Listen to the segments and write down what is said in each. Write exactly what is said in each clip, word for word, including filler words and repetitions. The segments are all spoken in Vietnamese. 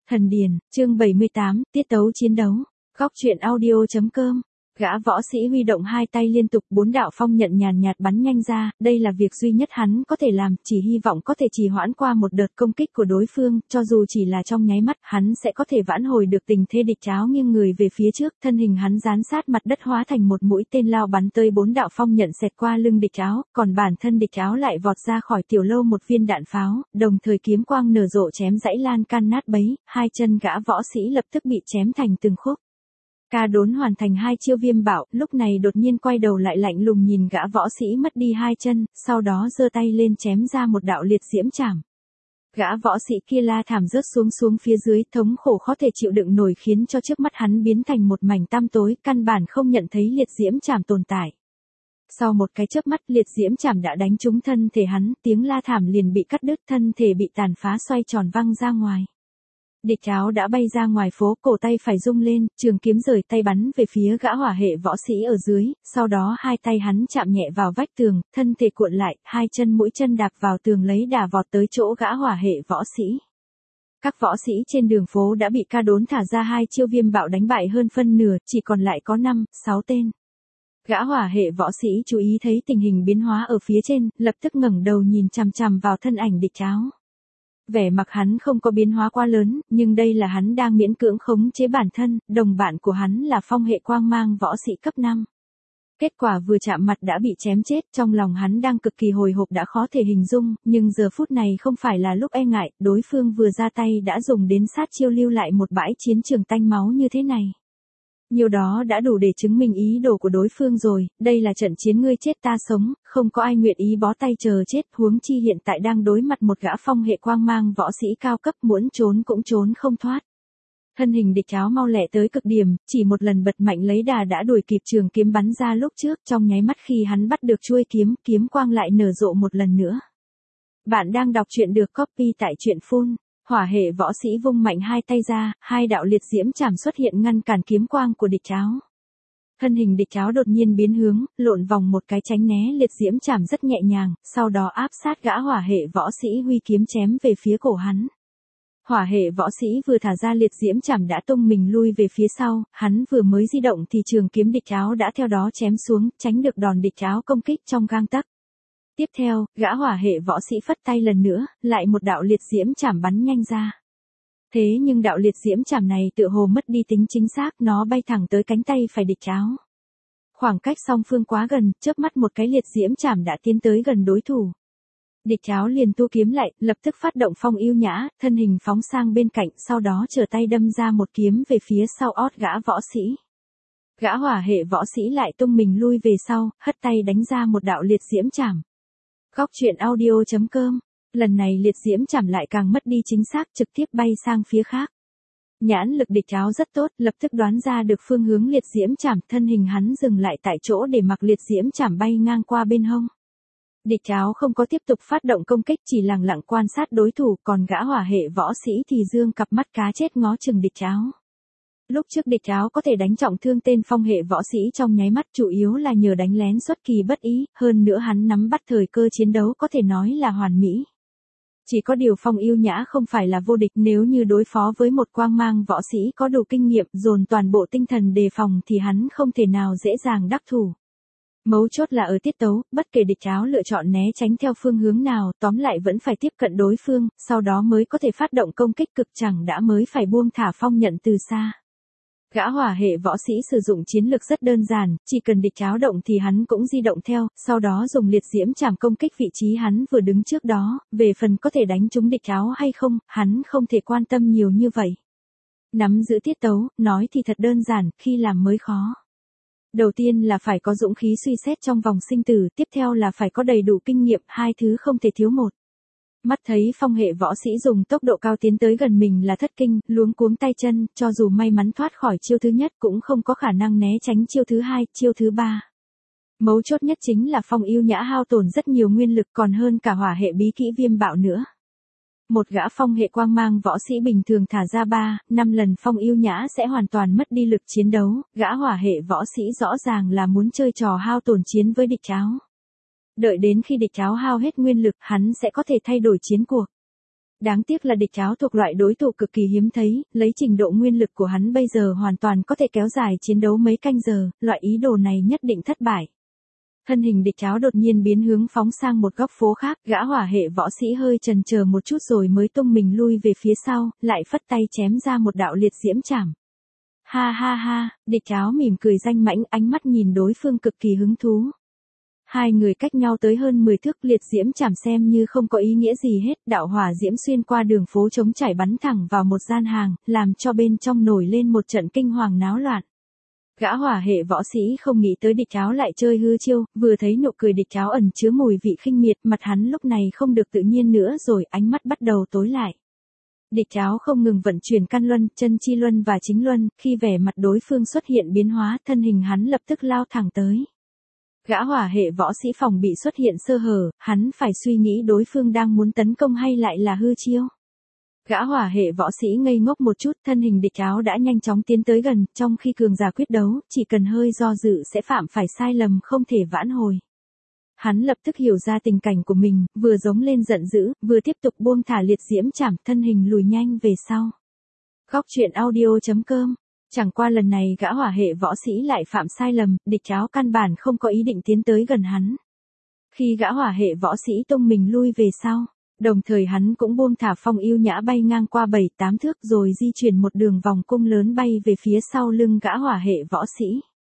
Thần Điền, chương bảy mươi tám, tiết tấu chiến đấu. Góc truyện audio.com. Gã võ sĩ huy động hai tay liên tục, bốn đạo phong nhận nhàn nhạt bắn nhanh ra, đây là việc duy nhất hắn có thể làm, chỉ hy vọng có thể trì hoãn qua một đợt công kích của đối phương, cho dù chỉ là trong nháy mắt, hắn sẽ có thể vãn hồi được tình thế địch cháo nghiêng người về phía trước, thân hình hắn dán sát mặt đất hóa thành một mũi tên lao bắn tới bốn đạo phong nhận xẹt qua lưng địch cháo, còn bản thân địch cháo lại vọt ra khỏi tiểu lâu một viên đạn pháo, đồng thời kiếm quang nở rộ chém dãy lan can nát bấy, hai chân gã võ sĩ lập tức bị chém thành từng khúc. Ca Đốn hoàn thành hai chiêu viêm bạo, lúc này đột nhiên quay đầu lại lạnh lùng nhìn gã võ sĩ mất đi hai chân, sau đó giơ tay lên chém ra một đạo liệt diễm chảm. Gã võ sĩ kia la thảm rớt xuống xuống phía dưới, thống khổ khó thể chịu đựng nổi khiến cho trước mắt hắn biến thành một mảnh tăm tối, căn bản không nhận thấy liệt diễm chảm tồn tại. Sau một cái chớp mắt, liệt diễm chảm đã đánh trúng thân thể hắn, tiếng la thảm liền bị cắt đứt, thân thể bị tàn phá xoay tròn văng ra ngoài. Địch cháo đã bay ra ngoài phố, cổ tay phải rung lên, trường kiếm rời tay bắn về phía gã hỏa hệ võ sĩ ở dưới, sau đó hai tay hắn chạm nhẹ vào vách tường, thân thể cuộn lại, hai chân mũi chân đạp vào tường lấy đà vọt tới chỗ gã hỏa hệ võ sĩ. Các võ sĩ trên đường phố đã bị Ca Đốn thả ra hai chiêu viêm bạo đánh bại hơn phân nửa, chỉ còn lại có năm, sáu tên. Gã hỏa hệ võ sĩ chú ý thấy tình hình biến hóa ở phía trên, lập tức ngẩng đầu nhìn chằm chằm vào thân ảnh địch cháo. Vẻ mặt hắn không có biến hóa quá lớn, nhưng đây là hắn đang miễn cưỡng khống chế bản thân, đồng bạn của hắn là phong hệ quang mang võ sĩ cấp năm. Kết quả vừa chạm mặt đã bị chém chết, trong lòng hắn đang cực kỳ hồi hộp đã khó thể hình dung, nhưng giờ phút này không phải là lúc e ngại, đối phương vừa ra tay đã dùng đến sát chiêu lưu lại một bãi chiến trường tanh máu như thế này. Nhiều đó đã đủ để chứng minh ý đồ của đối phương rồi, đây là trận chiến ngươi chết ta sống, không có ai nguyện ý bó tay chờ chết, huống chi hiện tại đang đối mặt một gã phong hệ quang mang võ sĩ cao cấp, muốn trốn cũng trốn không thoát. Thân hình địch cháo mau lẹ tới cực điểm, chỉ một lần bật mạnh lấy đà đã đuổi kịp trường kiếm bắn ra lúc trước, trong nháy mắt khi hắn bắt được chuôi kiếm, kiếm quang lại nở rộ một lần nữa. Bạn đang đọc truyện được copy tại truyện phun. Hỏa hệ võ sĩ vung mạnh hai tay ra, hai đạo liệt diễm chảm xuất hiện ngăn cản kiếm quang của địch cháo. Thân hình địch cháo đột nhiên biến hướng, lộn vòng một cái tránh né liệt diễm chảm rất nhẹ nhàng, sau đó áp sát gã hỏa hệ võ sĩ huy kiếm chém về phía cổ hắn. Hỏa hệ võ sĩ vừa thả ra liệt diễm chảm đã tung mình lui về phía sau, hắn vừa mới di động thì trường kiếm địch cháo đã theo đó chém xuống, tránh được đòn địch cháo công kích trong gang tấc. Tiếp theo, gã hỏa hệ võ sĩ phất tay lần nữa, lại một đạo liệt diễm chảm bắn nhanh ra. Thế nhưng đạo liệt diễm chảm này tựa hồ mất đi tính chính xác, nó bay thẳng tới cánh tay phải địch cháo. Khoảng cách song phương quá gần, chớp mắt một cái liệt diễm chảm đã tiến tới gần đối thủ. Địch cháo liền tua kiếm lại, lập tức phát động phong yêu nhã, thân hình phóng sang bên cạnh, sau đó trở tay đâm ra một kiếm về phía sau ót gã võ sĩ. Gã hỏa hệ võ sĩ lại tung mình lui về sau, hất tay đánh ra một đạo liệt diễm chảm. Góc truyện audio.com. Lần này liệt diễm chảm lại càng mất đi chính xác, trực tiếp bay sang phía khác. Nhãn lực địch cháo rất tốt, lập tức đoán ra được phương hướng liệt diễm chảm, thân hình hắn dừng lại tại chỗ để mặc liệt diễm chảm bay ngang qua bên hông. Địch cháo không có tiếp tục phát động công kích, chỉ lặng lặng quan sát đối thủ, còn gã hỏa hệ võ sĩ thì dương cặp mắt cá chết ngó chừng địch cháo. Lúc trước địch cháo có thể đánh trọng thương tên phong hệ võ sĩ trong nháy mắt, chủ yếu là nhờ đánh lén xuất kỳ bất ý, hơn nữa hắn nắm bắt thời cơ chiến đấu có thể nói là hoàn mỹ. Chỉ có điều phong yêu nhã không phải là vô địch, nếu như đối phó với một quang mang võ sĩ có đủ kinh nghiệm, dồn toàn bộ tinh thần đề phòng thì hắn không thể nào dễ dàng đắc thủ. Mấu chốt là ở tiết tấu, bất kể địch cháo lựa chọn né tránh theo phương hướng nào, tóm lại vẫn phải tiếp cận đối phương, sau đó mới có thể phát động công kích, cực chẳng đã mới phải buông thả phong nhận từ xa. Gã hỏa hệ võ sĩ sử dụng chiến lược rất đơn giản, chỉ cần địch cháo động thì hắn cũng di động theo, sau đó dùng liệt diễm chảm công kích vị trí hắn vừa đứng trước đó, về phần có thể đánh trúng địch cháo hay không, hắn không thể quan tâm nhiều như vậy. Nắm giữ tiết tấu, nói thì thật đơn giản, khi làm mới khó. Đầu tiên là phải có dũng khí suy xét trong vòng sinh tử, tiếp theo là phải có đầy đủ kinh nghiệm, hai thứ không thể thiếu một. Mắt thấy phong hệ võ sĩ dùng tốc độ cao tiến tới gần mình là thất kinh, luống cuống tay chân, cho dù may mắn thoát khỏi chiêu thứ nhất cũng không có khả năng né tránh chiêu thứ hai, chiêu thứ ba. Mấu chốt nhất chính là phong yêu nhã hao tổn rất nhiều nguyên lực, còn hơn cả hỏa hệ bí kỹ viêm bạo nữa. Một gã phong hệ quang mang võ sĩ bình thường thả ra ba, năm lần phong yêu nhã sẽ hoàn toàn mất đi lực chiến đấu, gã hỏa hệ võ sĩ rõ ràng là muốn chơi trò hao tổn chiến với địch cháo. Đợi đến khi địch cháo hao hết nguyên lực, hắn sẽ có thể thay đổi chiến cuộc. Đáng tiếc là địch áo thuộc loại đối thủ cực kỳ hiếm thấy, lấy trình độ nguyên lực của hắn bây giờ hoàn toàn có thể kéo dài chiến đấu mấy canh giờ, loại ý đồ này nhất định thất bại. Thân hình địch áo đột nhiên biến hướng phóng sang một góc phố khác, gã hỏa hệ võ sĩ hơi chần chờ một chút rồi mới tung mình lui về phía sau, lại phất tay chém ra một đạo liệt diễm chảm. Ha ha ha, địch áo mỉm cười danh mãnh, ánh mắt nhìn đối phương cực kỳ hứng thú. Hai người cách nhau tới hơn mười thước, liệt diễm chảm xem như không có ý nghĩa gì hết, đạo hỏa diễm xuyên qua đường phố trống trải bắn thẳng vào một gian hàng, làm cho bên trong nổi lên một trận kinh hoàng náo loạn. Gã hỏa hệ võ sĩ không nghĩ tới địch áo lại chơi hư chiêu, vừa thấy nụ cười địch áo ẩn chứa mùi vị khinh miệt, mặt hắn lúc này không được tự nhiên nữa rồi, ánh mắt bắt đầu tối lại. Địch áo không ngừng vận chuyển căn luân, chân chi luân và chính luân, khi vẻ mặt đối phương xuất hiện biến hóa, thân hình hắn lập tức lao thẳng tới. Gã hỏa hệ võ sĩ phòng bị xuất hiện sơ hở, hắn phải suy nghĩ đối phương đang muốn tấn công hay lại là hư chiêu. Gã hỏa hệ võ sĩ ngây ngốc một chút, thân hình địch áo đã nhanh chóng tiến tới gần, trong khi cường giả quyết đấu, chỉ cần hơi do dự sẽ phạm phải sai lầm không thể vãn hồi. Hắn lập tức hiểu ra tình cảnh của mình, vừa giống lên giận dữ, vừa tiếp tục buông thả liệt diễm chảm, thân hình lùi nhanh về sau. Góc truyện audio chấm com. Chẳng qua lần này gã hỏa hệ võ sĩ lại phạm sai lầm, địch áo căn bản không có ý định tiến tới gần hắn. Khi gã hỏa hệ võ sĩ tung mình lui về sau, đồng thời hắn cũng buông thả phong yêu nhã bay ngang qua bảy tám thước rồi di chuyển một đường vòng cung lớn bay về phía sau lưng gã hỏa hệ võ sĩ.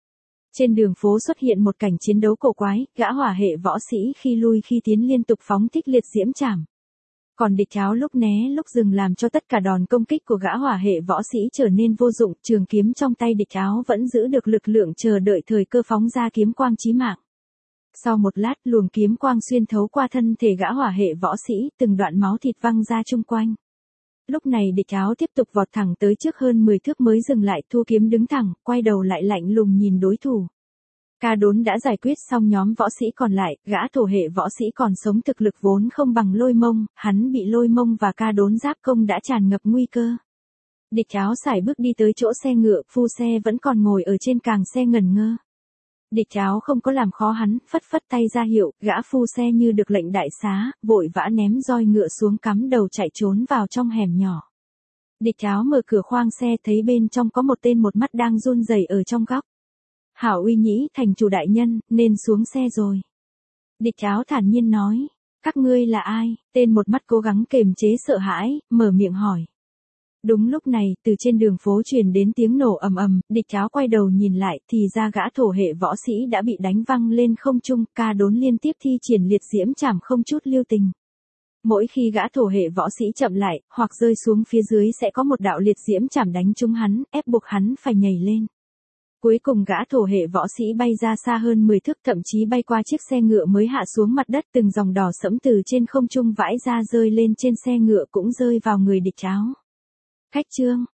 Trên đường phố xuất hiện một cảnh chiến đấu cổ quái, gã hỏa hệ võ sĩ khi lui khi tiến liên tục phóng thích liệt diễm chảm. Còn địch áo lúc né lúc dừng làm cho tất cả đòn công kích của gã hỏa hệ võ sĩ trở nên vô dụng, trường kiếm trong tay địch áo vẫn giữ được lực lượng chờ đợi thời cơ phóng ra kiếm quang chí mạng. Sau một lát, luồng kiếm quang xuyên thấu qua thân thể gã hỏa hệ võ sĩ, từng đoạn máu thịt văng ra chung quanh. Lúc này địch áo tiếp tục vọt thẳng tới trước hơn mười thước mới dừng lại, thu kiếm đứng thẳng, quay đầu lại lạnh lùng nhìn đối thủ. Ca Đốn đã giải quyết xong nhóm võ sĩ còn lại, gã thổ hệ võ sĩ còn sống thực lực vốn không bằng Lôi Mông, hắn bị Lôi Mông và Ca Đốn giáp công đã tràn ngập nguy cơ. Địch áo sải bước đi tới chỗ xe ngựa, phu xe vẫn còn ngồi ở trên càng xe ngẩn ngơ. Địch áo không có làm khó hắn, phất phất tay ra hiệu, gã phu xe như được lệnh đại xá, vội vã ném roi ngựa xuống cắm đầu chạy trốn vào trong hẻm nhỏ. Địch áo mở cửa khoang xe thấy bên trong có một tên một mắt đang run rẩy ở trong góc. Hảo Uy Nhĩ thành chủ đại nhân, nên xuống xe rồi. Địch áo thản nhiên nói, các ngươi là ai? Tên một mắt cố gắng kềm chế sợ hãi, mở miệng hỏi. Đúng lúc này, từ trên đường phố truyền đến tiếng nổ ầm ầm, địch áo quay đầu nhìn lại, thì ra gã thổ hệ võ sĩ đã bị đánh văng lên không trung, Ca Đốn liên tiếp thi triển liệt diễm chảm không chút lưu tình. Mỗi khi gã thổ hệ võ sĩ chậm lại, hoặc rơi xuống phía dưới sẽ có một đạo liệt diễm chảm đánh trúng hắn, ép buộc hắn phải nhảy lên. Cuối cùng gã thổ hệ võ sĩ bay ra xa hơn mười thước, thậm chí bay qua chiếc xe ngựa mới hạ xuống mặt đất, từng dòng đỏ sẫm từ trên không trung vãi ra rơi lên trên xe ngựa cũng rơi vào người địch áo. Khách trương,